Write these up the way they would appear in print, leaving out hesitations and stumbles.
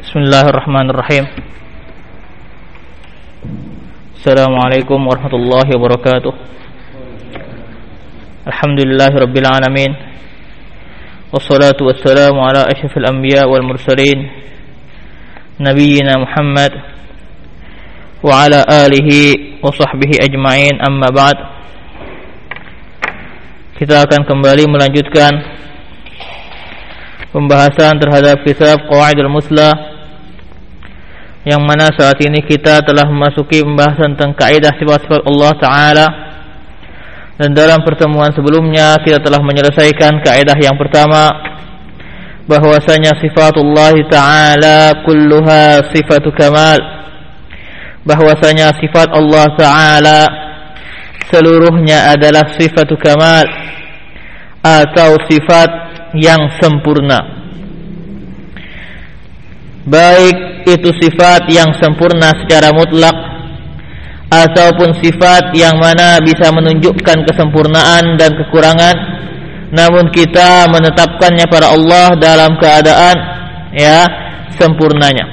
Bismillahirrahmanirrahim. Assalamualaikum warahmatullahi wabarakatuh. Alhamdulillahirabbil alamin. Wassalatu wassalamu ala asyrafil anbiya wal mursalin nabiyyina Muhammad wa ala alihi wa sahbihi ajma'in, amma ba'd. Kita akan kembali melanjutkan pembahasan terhadap kitab Qawaidul Muslah, yang mana saat ini kita telah memasuki pembahasan tentang kaidah sifat-sifat Allah Ta'ala. Dan dalam pertemuan sebelumnya kita telah menyelesaikan kaidah yang pertama, bahwasanya sifatullah Ta'ala kulluha sifatu kamal, bahwasanya sifat Allah Ta'ala seluruhnya adalah sifatu kamal atau sifat yang sempurna. Baik itu sifat yang sempurna secara mutlak ataupun sifat yang mana bisa menunjukkan kesempurnaan dan kekurangan, namun kita menetapkannya pada Allah dalam keadaan sempurnanya.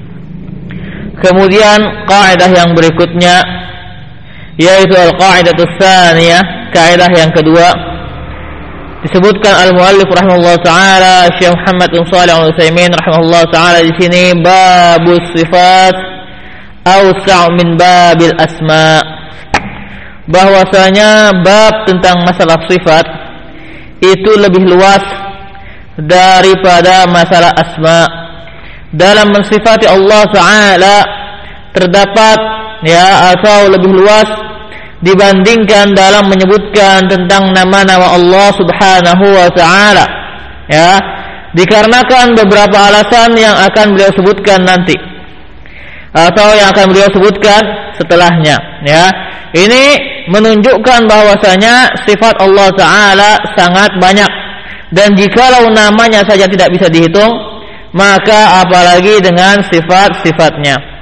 Kemudian kaidah yang berikutnya yaitu al-qaidatus tsaniyah, kaidah yang kedua, disebutkan al-muallif rahimahullah taala Syekh Muhammad bin Shalih Al-Utsaimin rahimahullah taala di sini, babus sifat awsa' min babil asma, bahwasanya bab tentang masalah sifat itu lebih luas daripada masalah asma. Dalam mensifati Allah taala terdapat atau lebih luas dibandingkan dalam menyebutkan tentang nama-nama Allah Subhanahu wa taala, dikarenakan beberapa alasan yang akan beliau sebutkan nanti atau yang akan beliau sebutkan setelahnya. Ini menunjukkan bahwasanya sifat Allah taala sangat banyak, dan jikalau namanya saja tidak bisa dihitung, maka apalagi dengan sifat-sifatnya.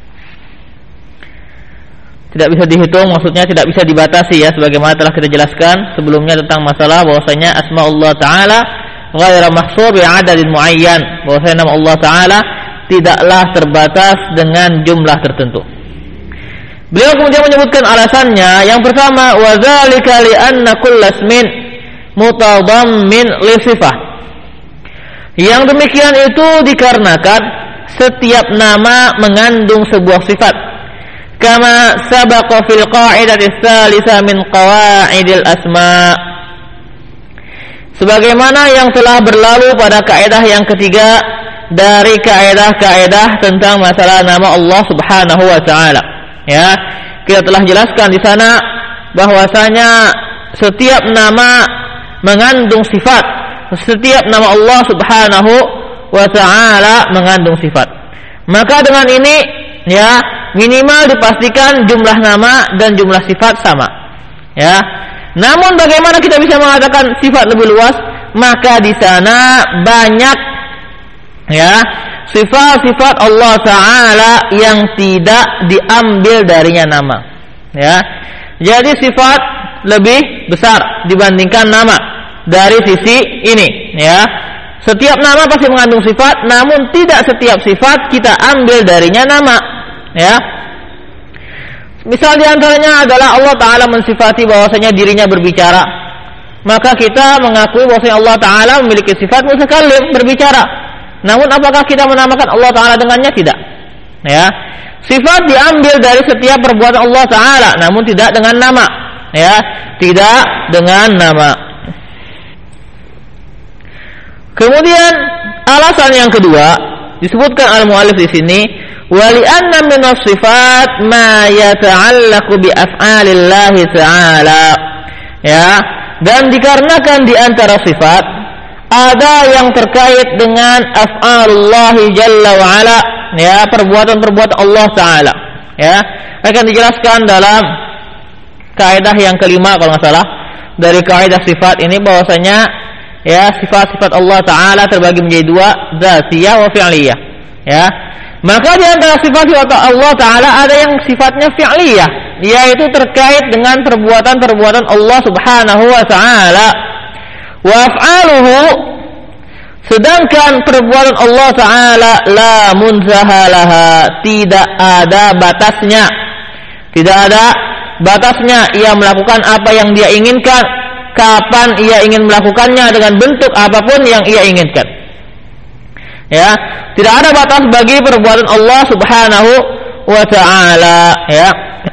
Tidak bisa dihitung, maksudnya tidak bisa dibatasi, sebagaimana telah kita jelaskan sebelumnya tentang masalah bahwasanya asma Allah taala ghairu mahsur bi adadin muayyan, bahwasanya nama Allah taala tidaklah terbatas dengan jumlah tertentu. Beliau kemudian menyebutkan alasannya. Yang pertama, wa dzalika li anna kullasmin mutadammin li sifah. Yang demikian itu dikarenakan setiap nama mengandung sebuah sifat. Kama sabaqa fil qa'idati tsalitsah min qawaidil asma, sebagaimana yang telah berlalu pada kaidah yang ketiga dari kaidah-kaidah tentang masalah nama Allah Subhanahu wa taala. Kita telah jelaskan di sana bahwasanya setiap nama mengandung sifat, setiap nama Allah Subhanahu wa taala mengandung sifat. Maka dengan ini minimal dipastikan jumlah nama dan jumlah sifat sama. Namun bagaimana kita bisa mengatakan sifat lebih luas? Maka di sana banyak sifat-sifat Allah taala yang tidak diambil darinya nama. Jadi sifat lebih besar dibandingkan nama dari sisi ini. Setiap nama pasti mengandung sifat, namun tidak setiap sifat kita ambil darinya nama. Misal diantaranya adalah Allah Ta'ala mensifati bahwasanya dirinya berbicara, maka kita mengakui bahwasanya Allah Ta'ala memiliki sifat mutakallim, berbicara. Namun apakah kita menamakan Allah Ta'ala dengannya? Tidak. Sifat diambil dari setiap perbuatan Allah Ta'ala, namun tidak dengan nama. Tidak dengan nama. Kemudian alasan yang kedua disebutkan al-muallif di sini, wali anna minas sifat ma yata'allaqu bi af'alillahi ta'ala. Dan dikarenakan di antara sifat ada yang terkait dengan af'alullahi jalla wa ala, perbuatan-perbuatan Allah taala. Akan dijelaskan dalam kaidah yang kelima kalau enggak salah dari kaidah sifat ini, bahwasanya sifat-sifat Allah taala terbagi menjadi dua, dzatiyah wa fi'liyah. Maka di antara sifat-sifat Allah taala ada yang sifatnya fi'liyah, yaitu terkait dengan perbuatan-perbuatan Allah Subhanahu wa taala. Wa af'aluhu, Sedangkan perbuatan Allah Ta'ala la munzahalaha, tidak ada batasnya. Tidak ada batasnya. Ia melakukan apa yang dia inginkan, kapan ia ingin melakukannya, dengan bentuk apapun yang ia inginkan. Ya, tidak ada batas bagi perbuatan Allah Subhanahu wa Ta'ala. Ya.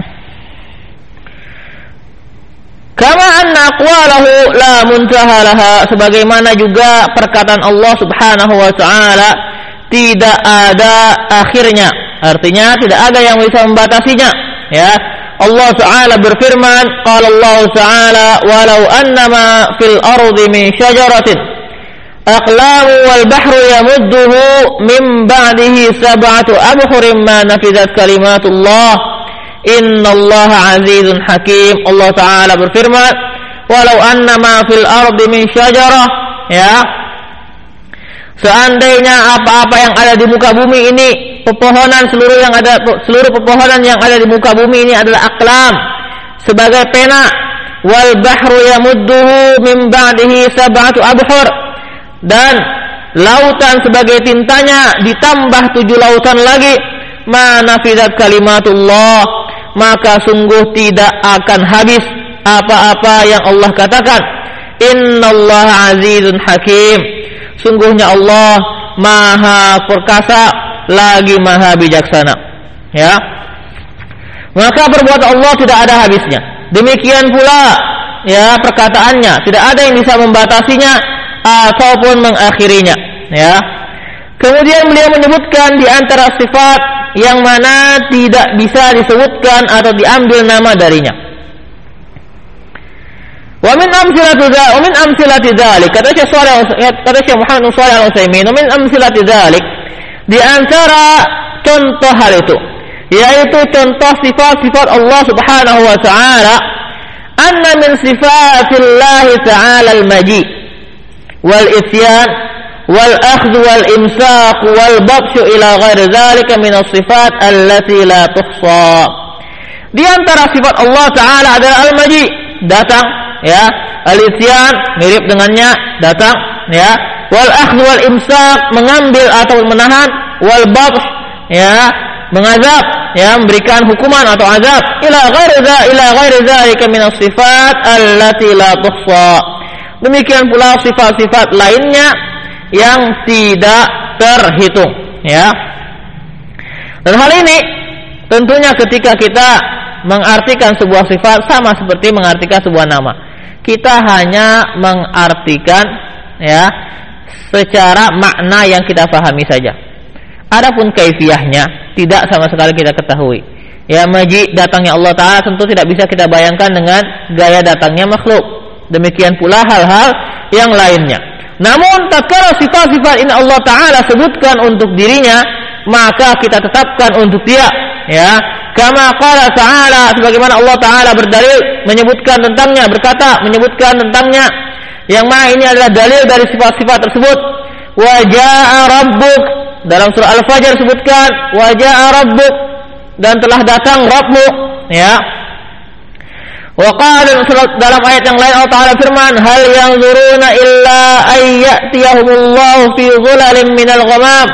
Kama anna aqwalahu la muntaha laha, sebagaimana juga perkataan Allah Subhanahu wa Ta'ala tidak ada akhirnya, artinya tidak ada yang bisa membatasinya. Ya, Allah Ta'ala berfirman, qala Allah Ta'ala walau annama fil ardi min syajaratin aqlamu wal bahru yamudduhu min ba'dihi sab'atu abhurin ma nafidat kalimatullah innallaha azizun hakim. Allah Ta'ala berfirman, walau annama fil ardi min syajarah, ya, seandainya apa-apa yang ada di muka bumi ini, pepohonan, seluruh pepohonan yang ada di muka bumi ini adalah aqlam, sebagai pena, wal bahru yamudduhu min ba'dihi sab'atu abhur, dan lautan sebagai tintanya ditambah 7 lautan lagi, ma nafidat kalimatullah, maka sungguh tidak akan habis apa-apa yang Allah katakan. Innallaha azizun hakim, sungguhnya Allah maha perkasa lagi maha bijaksana. Ya, maka perbuatan Allah tidak ada habisnya. Demikian pula, ya, perkataannya tidak ada yang bisa membatasinya ataupun mengakhirinya. Ya. Kemudian beliau menyebutkan di antara sifat yang mana tidak bisa disebutkan atau diambil nama darinya. Wa min amsilati dzalik, kata Syekh Muhammad Shalih Al-Utsaimin, wa min amsilati dzalik, di antara contoh hal itu, yaitu contoh sifat-sifat Allah Subhanahu wa Ta'ala, anna min sifatillah Ta'ala al-maji wal isyan wal akhdhu wal imsak wal batshu ila ghairi dzalika min as-sifat allati la tuhsa. Di antara sifat Allah Ta'ala adalah al-maji, datang, ya, al-isyan, mirip dengannya, datang, ya, wal akhdhu wal imsak, mengambil atau menahan, wal batsh, ya, mengazab, ya, memberikan hukuman atau azab, ila ghairi dzalika min as-sifat allati la tuhsa. Demikian pula sifat-sifat lainnya yang tidak terhitung, ya. Dan hal ini tentunya ketika kita mengartikan sebuah sifat sama seperti mengartikan sebuah nama. Kita hanya mengartikan, ya, secara makna yang kita pahami saja. Adapun kaifiyahnya tidak sama sekali kita ketahui. Ya, maji, datangnya Allah Ta'ala tentu tidak bisa kita bayangkan dengan gaya datangnya makhluk. Demikian pula hal-hal yang lainnya. Namun tatkala sifat-sifat ini Allah Ta'ala sebutkan untuk dirinya, maka kita tetapkan untuk dia, ya. Kama qala Ta'ala, sebagaimana Allah Ta'ala berdalil menyebutkan tentangnya, berkata menyebutkan tentangnya, yang mana ini adalah dalil dari sifat-sifat tersebut. Wa jaa'a rabbuk, dalam surah Al-Fajr sebutkan wa jaa'a rabbuk, dan telah datang Rabbmu, ya. Wa qala, dalam ayat yang lain Allah Ta'ala firman, hal yanzuruna illa ayyatiyahumullahu fi dhulalin minal ghamam.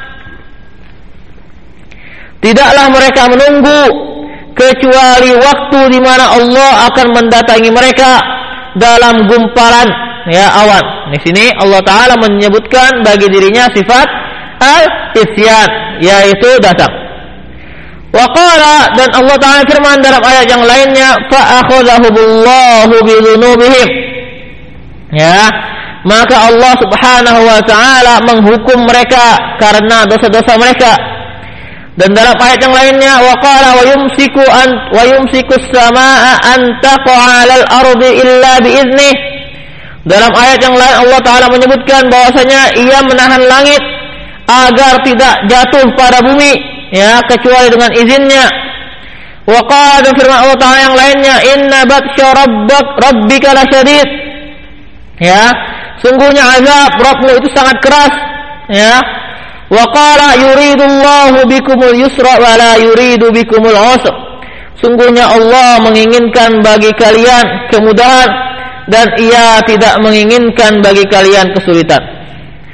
Tidaklah mereka menunggu kecuali waktu di mana Allah akan mendatangi mereka dalam gumpalan, ya, awan. Di sini Allah Ta'ala menyebutkan bagi dirinya sifat al-isyan, yaitu datang. Wa qala, dan Allah Ta'ala firman dalam ayat yang lainnya, fa akhadhahumullahu bi dzunubihim, ya, maka Allah Subhanahu wa Ta'ala menghukum mereka karena dosa-dosa mereka. Dan dalam ayat yang lainnya, wa qala wa yumsiku as-samaa'a an taqa'a 'alal ardi illa bi idznih. Dalam ayat yang lain Allah Ta'ala menyebutkan bahwasanya ia menahan langit agar tidak jatuh pada bumi, ya, kecuali dengan izinnya. Wa qala, firman Allah Ta'ala yang lainnya, inna batsya rabbika lasyadid, ya, sungguhnya azab Rabbmu itu sangat keras, ya. Wa qala yuridullahu bikumul yusra wa la yuridu bikumul usra, sungguhnya Allah menginginkan bagi kalian kemudahan dan ia tidak menginginkan bagi kalian kesulitan.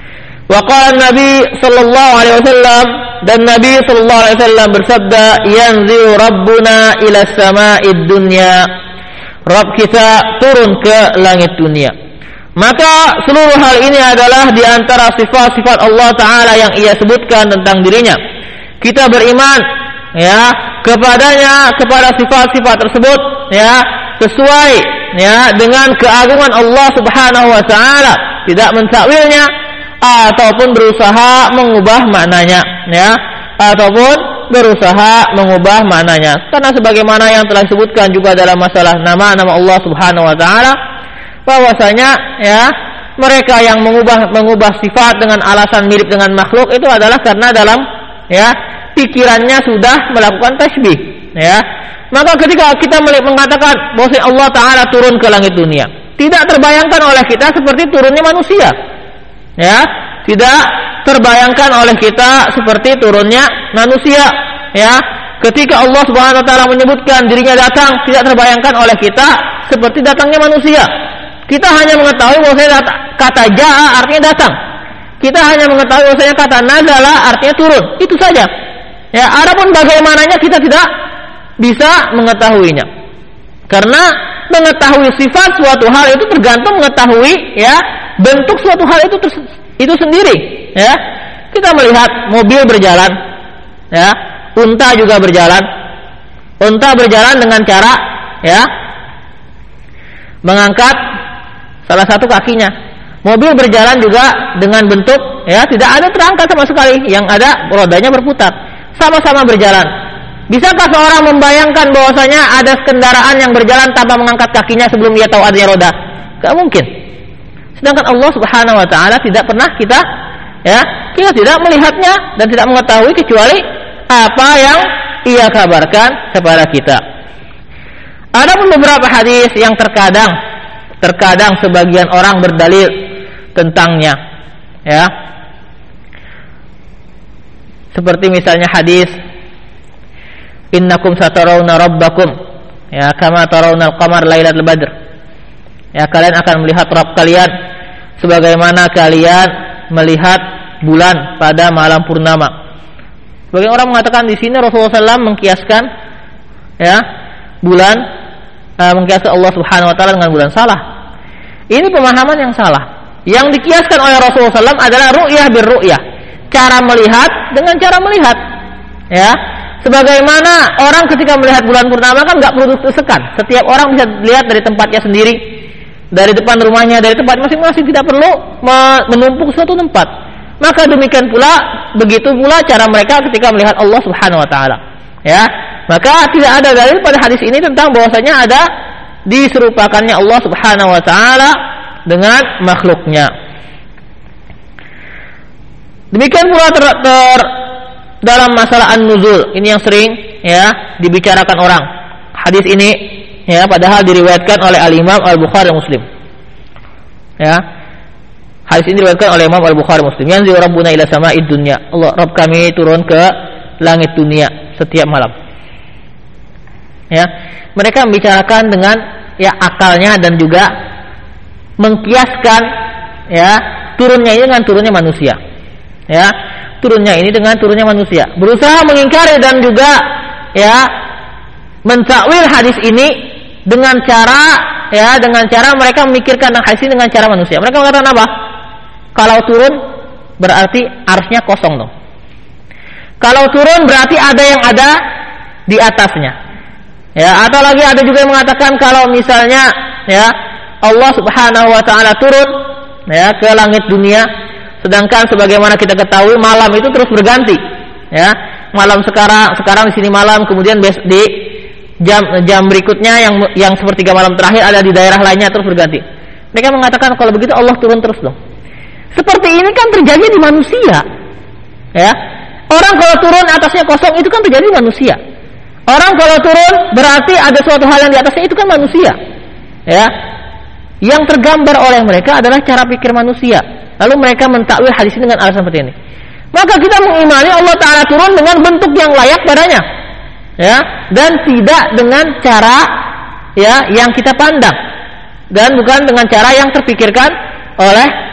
Wa qala Nabi sallallahu alaihi wasallam, dan Nabi sallallahu alaihi wasallam bersabda, yanzilu rabbuna ila sama'id dunya. Rabb kita turun ke langit dunia. Maka seluruh hal ini adalah di antara sifat-sifat Allah Ta'ala yang ia sebutkan tentang dirinya. Kita beriman ya kepadanya, kepada sifat-sifat tersebut ya sesuai ya dengan keagungan Allah Subhanahu wa Ta'ala, tidak mentakwilnya ataupun berusaha mengubah maknanya ya, ataupun berusaha mengubah maknanya. Karena sebagaimana yang telah disebutkan juga dalam masalah nama-nama Allah Subhanahu wa Ta'ala, bahwasanya ya mereka yang mengubah sifat dengan alasan mirip dengan makhluk itu adalah karena dalam ya pikirannya sudah melakukan tasbih ya. Maka ketika kita mengatakan bahwa Allah Ta'ala turun ke langit dunia, tidak terbayangkan oleh kita seperti turunnya manusia ya, tidak terbayangkan oleh kita seperti turunnya manusia ya. Ketika Allah Subhanahu wa Ta'ala menyebutkan dirinya datang, tidak terbayangkan oleh kita seperti datangnya manusia. Kita hanya mengetahui bahwasanya kata jaa artinya datang. Kita hanya mengetahui bahwasanya kata nazala artinya turun. Itu saja. Ya, adapun bagaimananya kita tidak bisa mengetahuinya. Karena mengetahui sifat suatu hal itu tergantung mengetahui ya bentuk suatu hal itu sendiri. Ya, kita melihat mobil berjalan, ya, unta juga berjalan. Unta berjalan dengan cara ya mengangkat salah satu kakinya. Mobil berjalan juga dengan bentuk ya tidak ada terangkat sama sekali, yang ada rodanya berputar. Sama-sama berjalan. Bisakah seorang membayangkan bahwasanya ada kendaraan yang berjalan tanpa mengangkat kakinya sebelum dia tahu adanya roda? Gak mungkin. Sedangkan Allah Subhanahu wa Ta'ala tidak pernah kita tidak melihatnya dan tidak mengetahui kecuali apa yang ia kabarkan kepada kita. Ada pun beberapa hadis yang terkadang sebagian orang berdalil tentangnya ya. Seperti misalnya hadis innakum satarawna rabbakum ya kama tarawna al-qamar lailatul badr. Ya, kalian akan melihat Rabb kalian sebagaimana kalian melihat bulan pada malam purnama. Sebagian orang mengatakan di sini Rasulullah SAW mengkiaskan ya bulan mengkiaskan Allah Subhanahu wa Ta'ala dengan bulan. Salah. Ini pemahaman yang salah. Yang dikiaskan oleh Rasulullah SAW adalah ru'yah bir-ru'yah, cara melihat dengan cara melihat. Ya, sebagaimana orang ketika melihat bulan purnama kan nggak perlu tersekan. Setiap orang bisa lihat dari tempatnya sendiri, dari depan rumahnya, dari tempat masing-masing, tidak perlu menumpuk suatu tempat. Maka demikian pula, begitu pula cara mereka ketika melihat Allah Subhanahu wa Ta'ala. Ya, maka tidak ada dalil pada hadis ini tentang bahwasanya ada diserupakannya Allah Subhanahu wa Ta'ala dengan makhluknya. Demikian pula dalam masalah an-nuzul, ini yang sering ya dibicarakan orang. Hadis ini ya padahal diriwayatkan oleh Al-Imam Al-Bukhari Muslim. Ya. Hadis ini diriwayatkan oleh Imam Al-Bukhari Muslim. Yanzilu rabbuna ila sama'id dunya. Allah, Rabb kami turun ke langit dunia setiap malam. Ya. Mereka membicarakan dengan ya akalnya dan juga mengkiaskan ya turunnya ini dengan turunnya manusia. Ya, turunnya ini dengan turunnya manusia. Berusaha mengingkari dan juga ya mentakwil hadis ini dengan cara mereka memikirkan hadis ini dengan cara manusia. Mereka mengatakan apa? Kalau turun berarti arsy-nya kosong dong. Kalau turun berarti ada yang ada di atasnya. Ya, atau lagi ada juga yang mengatakan kalau misalnya ya Allah Subhanahu wa Ta'ala turun ya ke langit dunia, sedangkan sebagaimana kita ketahui malam itu terus berganti. Ya, malam sekarang di sini malam, kemudian di jam berikutnya yang sepertiga malam terakhir ada di daerah lainnya, terus berganti. Mereka mengatakan kalau begitu Allah turun terus dong. Seperti ini kan terjadi di manusia. Ya. Orang kalau turun atasnya kosong itu kan terjadi di manusia. Orang kalau turun berarti ada suatu hal yang di atasnya, itu kan manusia. Ya. Yang tergambar oleh mereka adalah cara pikir manusia. Lalu mereka mentakwil hadis ini dengan alasan seperti ini. Maka kita mengimani Allah Ta'ala turun dengan bentuk yang layak padanya. Ya, dan tidak dengan cara ya yang kita pandang, dan bukan dengan cara yang terpikirkan oleh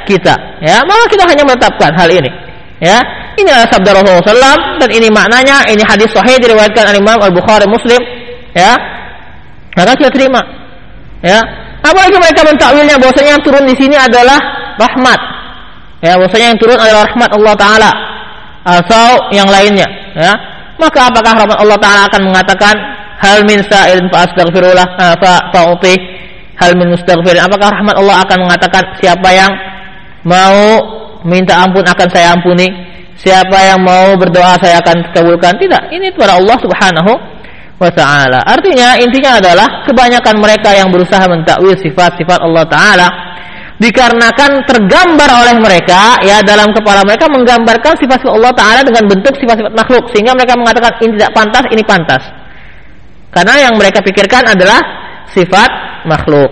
kita, ya, maka kita hanya menetapkan hal ini. Ya, ini adalah sabda Rasulullah SAW dan ini maknanya, ini hadis sahih diriwayatkan oleh Imam Al-Bukhari, Muslim, ya. Maka kita terima. Ya. Apalagi mereka mentakwilnya bahwasanya yang turun di sini adalah rahmat. Ya, bahwasanya yang turun adalah rahmat Allah Taala atau yang lainnya, ya. Maka apakah rahmat Allah Taala akan mengatakan hal min sa'ilin fa astaghfirullah fa'uti, hal min mustaghfirin, apakah rahmat Allah akan mengatakan siapa yang mau minta ampun akan saya ampuni, siapa yang mau berdoa saya akan kabulkan? Tidak, ini kepada Allah Subhanahu wa ta'ala. Artinya intinya adalah kebanyakan mereka yang berusaha mentakwil sifat-sifat Allah Ta'ala dikarenakan tergambar oleh mereka, ya, dalam kepala mereka menggambarkan sifat-sifat Allah Ta'ala dengan bentuk sifat-sifat makhluk, sehingga mereka mengatakan ini tidak pantas, ini pantas, karena yang mereka pikirkan adalah sifat makhluk.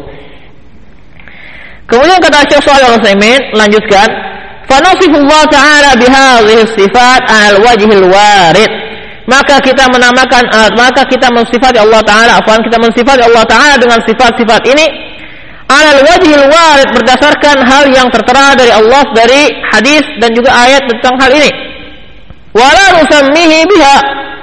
Kemudian kata Syekh Shalih Al-Utsaimin, lanjutkan, fanasifullah ta'ala bihadhihi sifat al-wajhil warid, maka kita menamakan, maka kita mensifati Allah Ta'ala, kita mensifati Allah Ta'ala dengan sifat-sifat ini al-wajhil warid, berdasarkan hal yang tertera dari Allah, dari hadis dan juga ayat tentang hal ini. Wala nusammihi biha,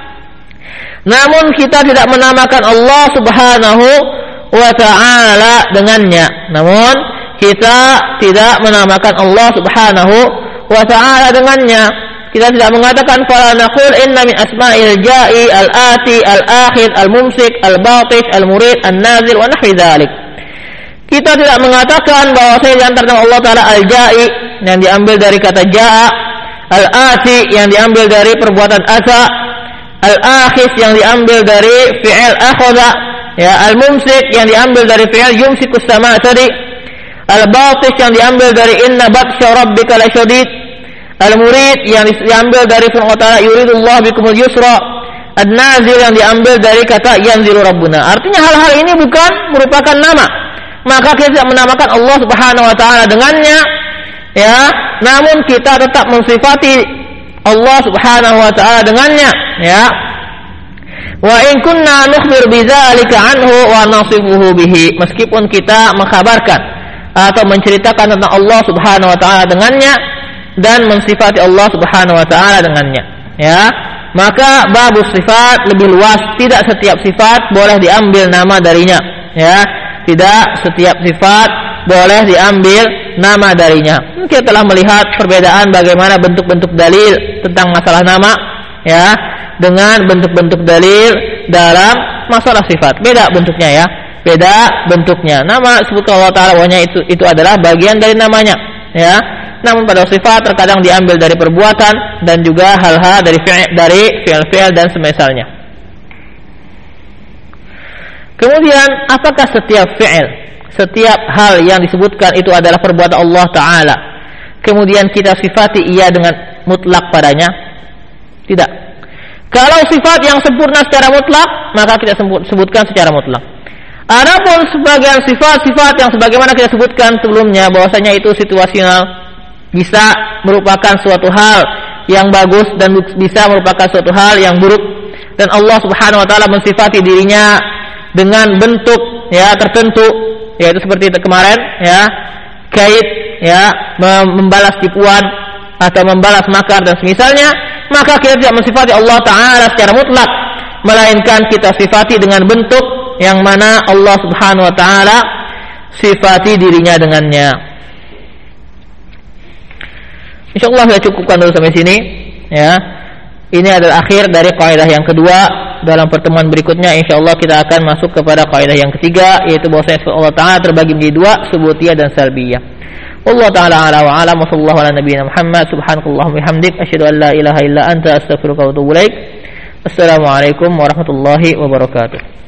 namun kita tidak menamakan Allah Subhanahu wa Ta'ala dengannya. Namun kita tidak menamakan Allah Subhanahu wa Ta'ala dengannya. Kita tidak mengatakan fala naqul inna min asma'il ja'i al-ati al-akhir al-mumsik al-batish al-murid an-nazil wa nahwi dzalik. Kita tidak mengatakan bahwa saya di antara nama Allah Ta'ala al-ja'i yang diambil dari kata ja'a, al-ati yang diambil dari perbuatan ata, al-akhis yang diambil dari fi'il akhadha, ya, al-mumsik yang diambil dari fi'il yumsikus sama' tadi, al-batish yang diambil dari inna batsya rabbika lasyadid, al-murid yang diambil dari firman Allah Ta'ala yuridullahu bikumul yusra, an-nazil yang diambil dari kata yanzilu rabbuna. Artinya hal-hal ini bukan merupakan nama, maka kita tidak menamakan Allah Subhanahu wa Ta'ala dengannya, ya, namun kita tetap mensifati Allah Subhanahu wa Ta'ala dengannya, ya. Wa in kunna nukhbir bidzalika anhu wa nasifuhu bihi, meskipun kita mengkhabarkan atau menceritakan tentang Allah Subhanahu wa Ta'ala dengannya dan mensifati Allah Subhanahu wa Ta'ala dengannya, ya. Maka babus sifat lebih luas, tidak setiap sifat boleh diambil nama darinya, ya. Tidak setiap sifat boleh diambil nama darinya. Kita telah melihat perbedaan bagaimana bentuk-bentuk dalil tentang masalah nama, ya, dengan bentuk-bentuk dalil dalam masalah sifat. Beda bentuknya, ya, beda bentuknya. Nama sebutkan Allah Ta'ala bahwanya itu adalah bagian dari namanya, ya. Namun pada sifat terkadang diambil dari perbuatan dan juga hal-hal dari fi'il dan semisalnya. Kemudian apakah setiap fi'il, setiap hal yang disebutkan itu adalah perbuatan Allah Ta'ala, kemudian kita sifati ia dengan mutlak padanya? Tidak. Kalau sifat yang sempurna secara mutlak, maka kita sebutkan secara mutlak. Adapun sebagian sifat-sifat yang sebagaimana kita sebutkan sebelumnya, bahwasanya itu situasional, bisa merupakan suatu hal yang bagus dan bisa merupakan suatu hal yang buruk, dan Allah Subhanahu wa Ta'ala mensifati dirinya dengan bentuk, ya, tertentu, yaitu seperti itu kemarin, ya, kait, ya, membalas tipuan atau membalas makar dan semisalnya, maka kita tidak mensifati Allah Ta'ala secara mutlak, melainkan kita sifati dengan bentuk yang mana Allah Subhanahu wa Ta'ala sifati dirinya dengannya. Insyaallah saya cukupkan dulu sampai sini, ya. Ini adalah akhir dari kaidah yang kedua. Dalam pertemuan berikutnya insyaallah kita akan masuk kepada kaidah yang ketiga, yaitu bahwasanya sifat Allah Ta'ala terbagi menjadi dua, subutiyah dan salbiyah. Wallahu ta'ala ala wa alam, wa sallallahu ala nabiyyina Muhammad, subhanakallahumma wa bihamdik, asyhadu an la ilaha illa anta, astaghfiruka wa atubu ilaik. Assalamualaikum warahmatullahi wabarakatuh.